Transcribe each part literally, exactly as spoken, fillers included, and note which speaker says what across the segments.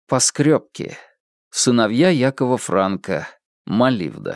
Speaker 1: Поскребки. Сыновья Якова Франка. Маливда.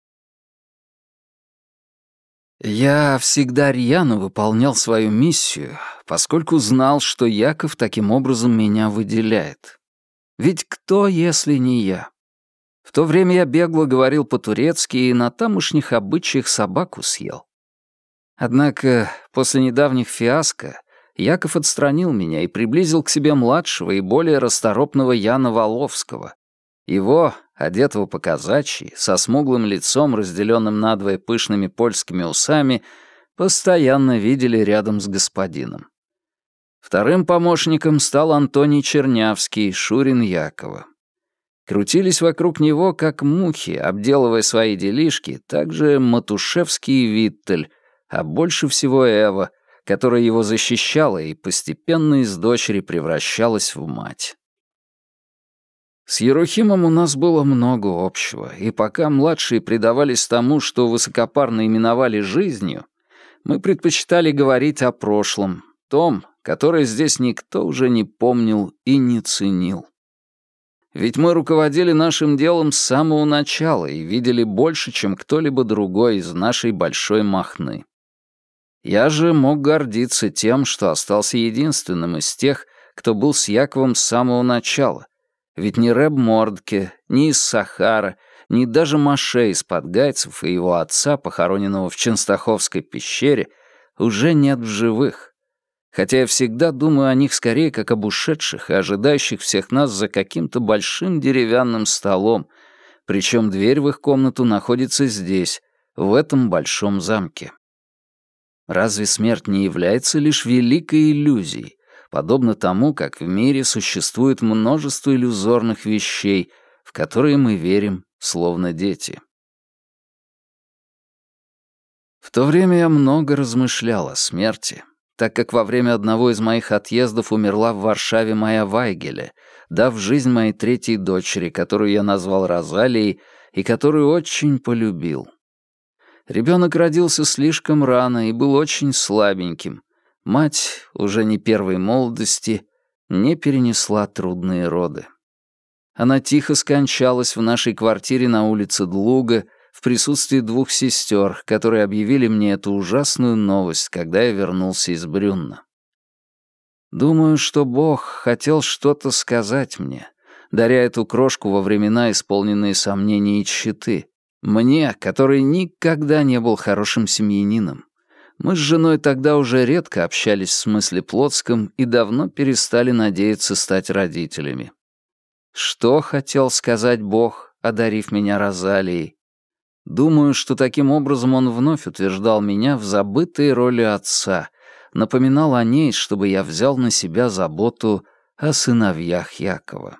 Speaker 1: Я всегда рьяно выполнял свою миссию, поскольку знал, что Яков таким образом меня выделяет. Ведь кто, если не я? В то время я бегло говорил по-турецки и на тамошних обычаях собаку съел. Однако после недавних фиаско Яков отстранил меня и приблизил к себе младшего и более расторопного Яна Воловского. Его, одетого по-казачьи, со смуглым лицом, разделенным надвое пышными польскими усами, постоянно видели рядом с господином. Вторым помощником стал Антоний Чернявский, шурин Якова. Крутились вокруг него, как мухи, обделывая свои делишки, также Матушевский и Виттель, а больше всего Эва, которая его защищала и постепенно из дочери превращалась в мать. С Ерохимом у нас было много общего, и пока младшие предавались тому, что высокопарно именовали жизнью, мы предпочитали говорить о прошлом, том, которое здесь никто уже не помнил и не ценил. Ведь мы руководили нашим делом с самого начала и видели больше, чем кто-либо другой из нашей большой махны. Я же мог гордиться тем, что остался единственным из тех, кто был с Яковом с самого начала, ведь ни Рэб Мордке, ни из Сахара, ни даже Моше из Подгайцев и его отца, похороненного в Ченстаховской пещере, уже нет в живых. Хотя я всегда думаю о них скорее как об ушедших и ожидающих всех нас за каким-то большим деревянным столом, причем дверь в их комнату находится здесь, в этом большом замке. Разве смерть не является лишь великой иллюзией, подобно тому, как в мире существует множество иллюзорных вещей, в которые мы верим, словно дети? В то время я много размышлял о смерти, так как во время одного из моих отъездов умерла в Варшаве моя Вайгеле, дав жизнь моей третьей дочери, которую я назвал Розалией и которую очень полюбил. Ребенок родился слишком рано и был очень слабеньким. Мать, уже не первой молодости, не перенесла трудные роды. Она тихо скончалась в нашей квартире на улице Длуга в присутствии двух сестер, которые объявили мне эту ужасную новость, когда я вернулся из Брюнна. Думаю, что Бог хотел что-то сказать мне, даря эту крошку во времена, исполненные сомнений и тщеты. Мне, который никогда не был хорошим семьянином. Мы с женой тогда уже редко общались в смысле плотском и давно перестали надеяться стать родителями. Что хотел сказать Бог, одарив меня Розалией? Думаю, что таким образом он вновь утверждал меня в забытой роли отца, напоминал о ней, чтобы я взял на себя заботу о сыновьях Якова.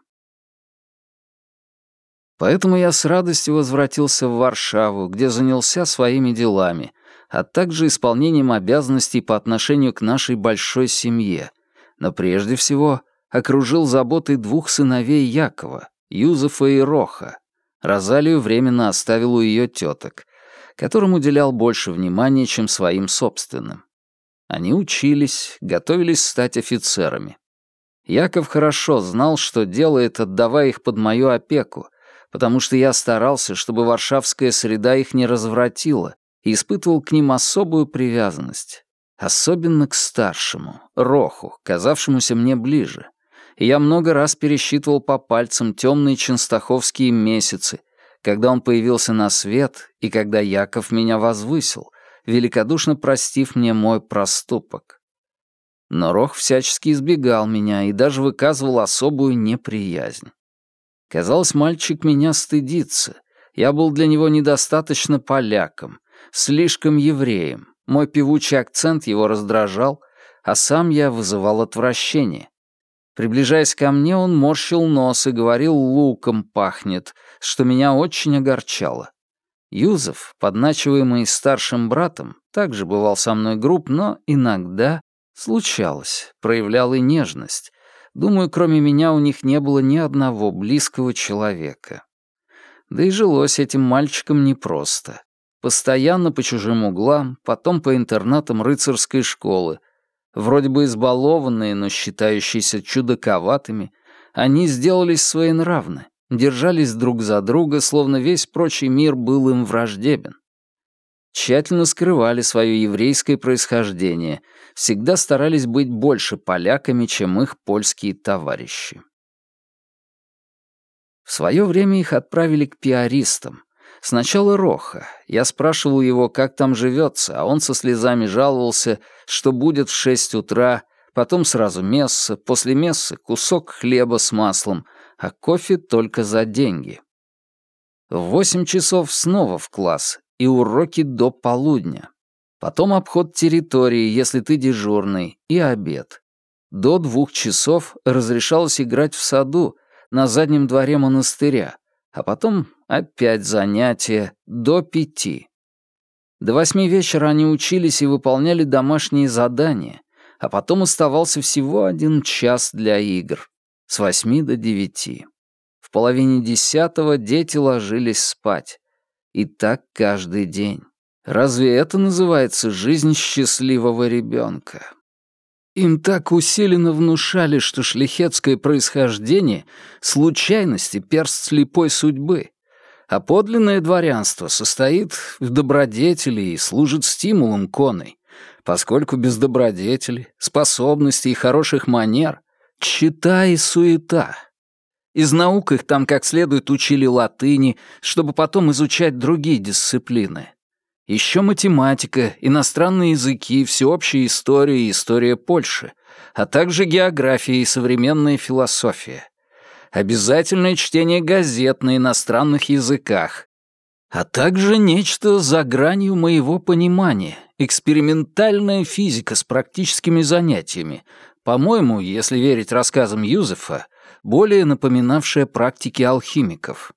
Speaker 1: Поэтому я с радостью возвратился в Варшаву, где занялся своими делами, а также исполнением обязанностей по отношению к нашей большой семье, но прежде всего окружил заботой двух сыновей Якова, Юзефа и Роха. Розалию временно оставил у ее теток, которым уделял больше внимания, чем своим собственным. Они учились, готовились стать офицерами. Яков хорошо знал, что делает, отдавая их под мою опеку, потому что я старался, чтобы варшавская среда их не развратила, и испытывал к ним особую привязанность. Особенно к старшему, Роху, казавшемуся мне ближе. И я много раз пересчитывал по пальцам темные ченстаховские месяцы, когда он появился на свет и когда Яков меня возвысил, великодушно простив мне мой проступок. Но Рох всячески избегал меня и даже выказывал особую неприязнь. Казалось, мальчик меня стыдится. Я был для него недостаточно поляком, слишком евреем. Мой певучий акцент его раздражал, а сам я вызывал отвращение. Приближаясь ко мне, он морщил нос и говорил, луком пахнет, что меня очень огорчало. Юзеф, подначиваемый старшим братом, также бывал со мной груб, но иногда, случалось, проявлял и нежность. Думаю, кроме меня у них не было ни одного близкого человека. Да и жилось этим мальчикам непросто. Постоянно по чужим углам, потом по интернатам рыцарской школы. Вроде бы избалованные, но считающиеся чудаковатыми, Они сделались своенравны, держались друг за друга, словно весь прочий мир был им враждебен. Тщательно скрывали свое еврейское происхождение, всегда старались быть больше поляками, чем их польские товарищи. В свое время их отправили к пиаристам. Сначала Роха. Я спрашивал его, как там живется, а он со слезами жаловался, что будет в шесть утра, потом сразу месса, после мессы кусок хлеба с маслом, а кофе только за деньги. В восемь часов снова в класс, и уроки до полудня. Потом обход территории, если ты дежурный, и обед. До двух часов разрешалось играть в саду, на заднем дворе монастыря, а потом опять занятия до пяти. До восьми вечера они учились и выполняли домашние задания, а потом оставался всего один час для игр, с восьми до девяти. В половине десятого дети ложились спать. И так каждый день. Разве это называется жизнь счастливого ребенка? Им так усиленно внушали, что шляхетское происхождение — случайность и перст слепой судьбы, а подлинное дворянство состоит в добродетели и служит стимулом коной, поскольку без добродетели, способностей и хороших манер — тщета и суета. Из наук их там как следует учили латыни, чтобы потом изучать другие дисциплины. Еще математика, иностранные языки, всеобщая история и история Польши, а также география и современная философия. Обязательное чтение газет на иностранных языках, а также нечто за гранью моего понимания, экспериментальная физика с практическими занятиями, по-моему, если верить рассказам Юзефа, более напоминавшая практики алхимиков.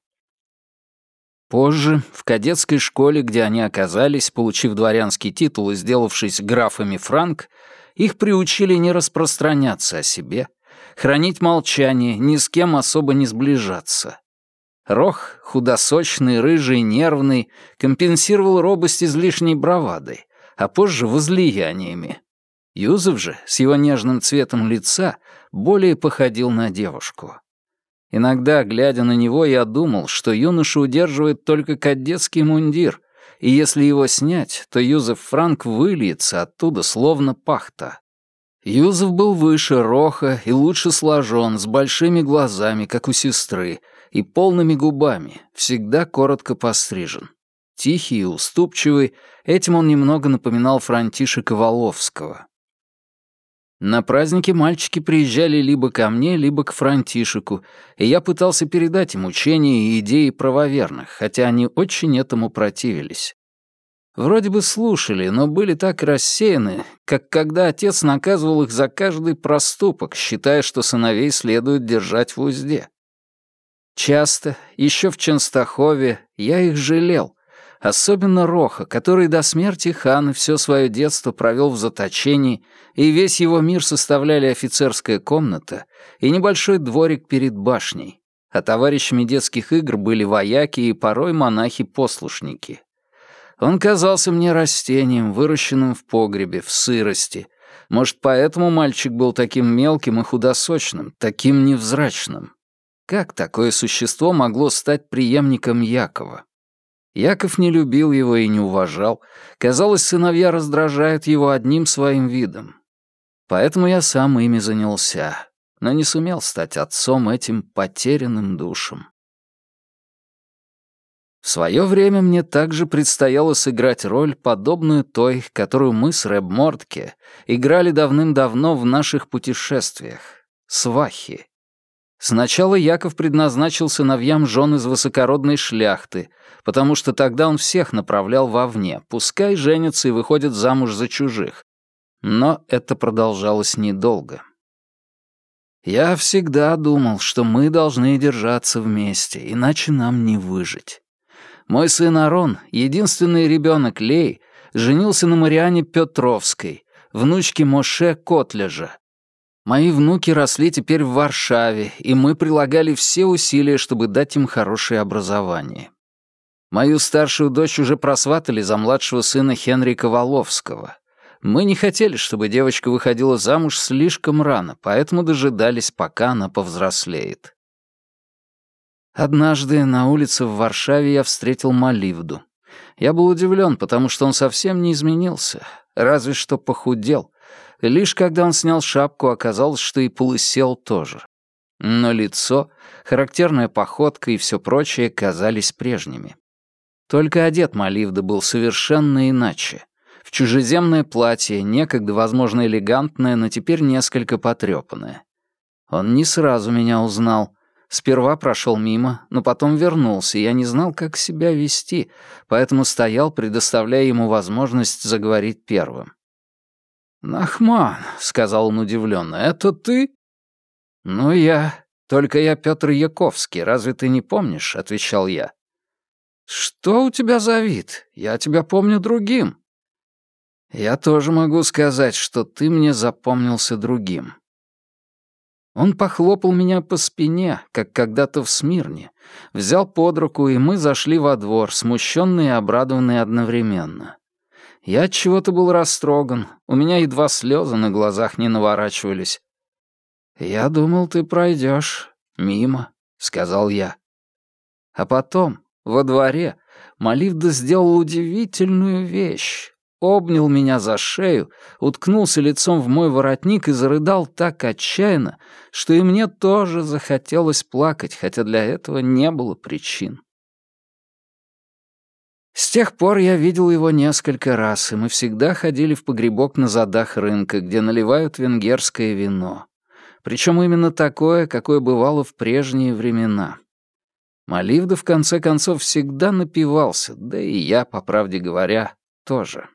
Speaker 1: Позже, в кадетской школе, где они оказались, получив дворянский титул и сделавшись графами Франк, их приучили не распространяться о себе, хранить молчание, ни с кем особо не сближаться. Рох, худосочный, рыжий, нервный, компенсировал робость излишней бравадой, а позже возлияниями. Юзеф же, с его нежным цветом лица, более походил на девушку. Иногда, глядя на него, я думал, что юноша удерживает только кадетский мундир, и если его снять, то Юзеф Франк выльется оттуда, словно пахта. Юзеф был выше Роха и лучше сложен, с большими глазами, как у сестры, и полными губами, всегда коротко пострижен. Тихий и уступчивый, этим он немного напоминал Франтишека Воловского. На праздники мальчики приезжали либо ко мне, либо к Франтишеку, и я пытался передать им учения и идеи правоверных, хотя они очень этому противились. Вроде бы слушали, но были так рассеяны, как когда отец наказывал их за каждый проступок, считая, что сыновей следует держать в узде. Часто, еще в Ченстахове, я их жалел, особенно Роха, который до смерти хана все свое детство провел в заточении, и весь его мир составляли офицерская комната и небольшой дворик перед башней, а товарищами детских игр были вояки и порой монахи-послушники. Он казался мне растением, выращенным в погребе, в сырости. Может, поэтому мальчик был таким мелким и худосочным, таким невзрачным. Как такое существо могло стать преемником Якова? Яков не любил его и не уважал. Казалось, сыновья раздражают его одним своим видом. Поэтому я сам ими занялся, но не сумел стать отцом этим потерянным душам. В свое время мне также предстояло сыграть роль, подобную той, которую мы с Рэб Мортке играли давным-давно в наших путешествиях — свахи. Сначала Яков предназначил сыновьям жен из высокородной шляхты, потому что тогда он всех направлял вовне, пускай женятся и выходят замуж за чужих. Но это продолжалось недолго. Я всегда думал, что мы должны держаться вместе, иначе нам не выжить. Мой сын Арон, единственный ребенок Лей, женился на Мариане Петровской, внучке Моше Котлежа. Мои внуки росли теперь в Варшаве, и мы прилагали все усилия, чтобы дать им хорошее образование. Мою старшую дочь уже просватали за младшего сына Хенрика Воловского. Мы не хотели, чтобы девочка выходила замуж слишком рано, поэтому дожидались, пока она повзрослеет. Однажды на улице в Варшаве я встретил Маливду. Я был удивлен, потому что он совсем не изменился, разве что похудел. Лишь когда он снял шапку, оказалось, что и полысел тоже. Но лицо, характерная походка и все прочее казались прежними. Только одет Маливда был совершенно иначе. В чужеземное платье, некогда, возможно, элегантное, но теперь несколько потрепанное. Он не сразу меня узнал. Сперва прошел мимо, но потом вернулся, и я не знал, как себя вести, поэтому стоял, предоставляя ему возможность заговорить первым. «Нахман», — сказал он удивленно, — «это ты?» «Ну, я. Только я Петр Яковский, разве ты не помнишь?» — отвечал я. «Что у тебя за вид? Я тебя помню другим». «Я тоже могу сказать, что ты мне запомнился другим». Он похлопал меня по спине, как когда-то в Смирне, взял под руку, и мы зашли во двор, смущенные и обрадованные одновременно. Я от чего-то был растроган, у меня едва слезы на глазах не наворачивались. «Я думал, ты пройдешь мимо», — сказал я. А потом, во дворе, Маливда сделал удивительную вещь. Обнял меня за шею, уткнулся лицом в мой воротник и зарыдал так отчаянно, что и мне тоже захотелось плакать, хотя для этого не было причин. С тех пор я видел его несколько раз, и мы всегда ходили в погребок на задах рынка, где наливают венгерское вино. Причем именно такое, какое бывало в прежние времена. Маливда, в конце концов, всегда напивался, да и я, по правде говоря, тоже.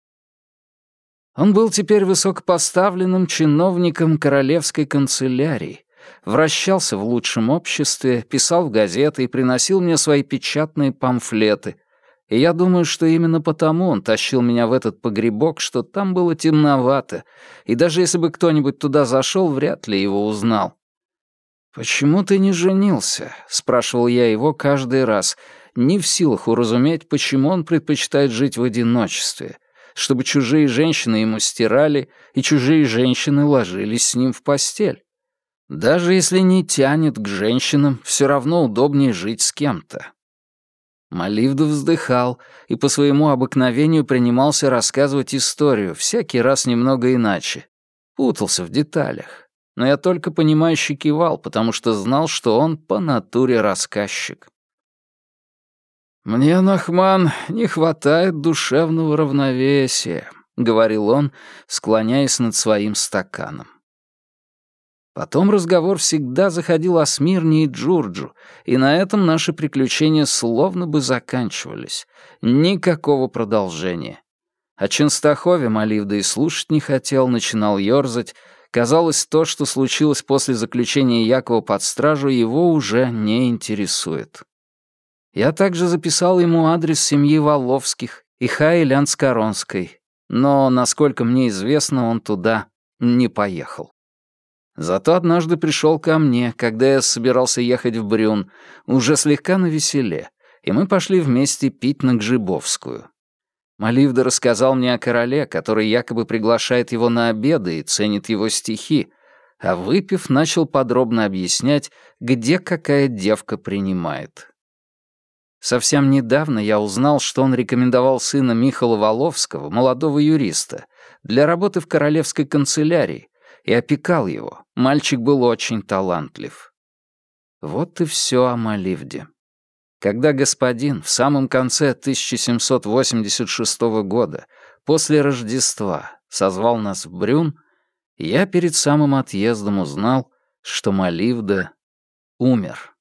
Speaker 1: Он был теперь высокопоставленным чиновником королевской канцелярии, вращался в лучшем обществе, писал в газеты и приносил мне свои печатные памфлеты, и я думаю, что именно потому он тащил меня в этот погребок, что там было темновато, и даже если бы кто-нибудь туда зашел, вряд ли его узнал. «Почему ты не женился?» — спрашивал я его каждый раз, не в силах уразуметь, почему он предпочитает жить в одиночестве, чтобы чужие женщины ему стирали, и чужие женщины ложились с ним в постель. Даже если не тянет к женщинам, все равно удобнее жить с кем-то. Маливда вздыхал и по своему обыкновению принимался рассказывать историю, всякий раз немного иначе. Путался в деталях. Но я только понимающе кивал, потому что знал, что он по натуре рассказчик. «Мне, Нахман, не хватает душевного равновесия», — говорил он, склоняясь над своим стаканом. Потом разговор всегда заходил о Смирне и Джурджу, и на этом наши приключения словно бы заканчивались. Никакого продолжения. О Ченстахове Маливда и слушать не хотел, начинал ёрзать. Казалось, то, что случилось после заключения Якова под стражу, его уже не интересует. Я также записал ему адрес семьи Воловских и Хаи Лянскоронской, но, насколько мне известно, он туда не поехал. Зато однажды пришел ко мне, когда я собирался ехать в Брюн, уже слегка навеселе, и мы пошли вместе пить на Гжибовскую. Маливда рассказал мне о короле, который якобы приглашает его на обеды и ценит его стихи, а выпив, начал подробно объяснять, где какая девка принимает. Совсем недавно я узнал, что он рекомендовал сына Михала Воловского, молодого юриста, для работы в королевской канцелярии, и опекал его. Мальчик был очень талантлив. Вот и все о Маливде. Когда господин в самом конце тысяча семьсот восемьдесят шестого года, после Рождества, созвал нас в Брюн, я перед самым отъездом узнал, что Маливда умер.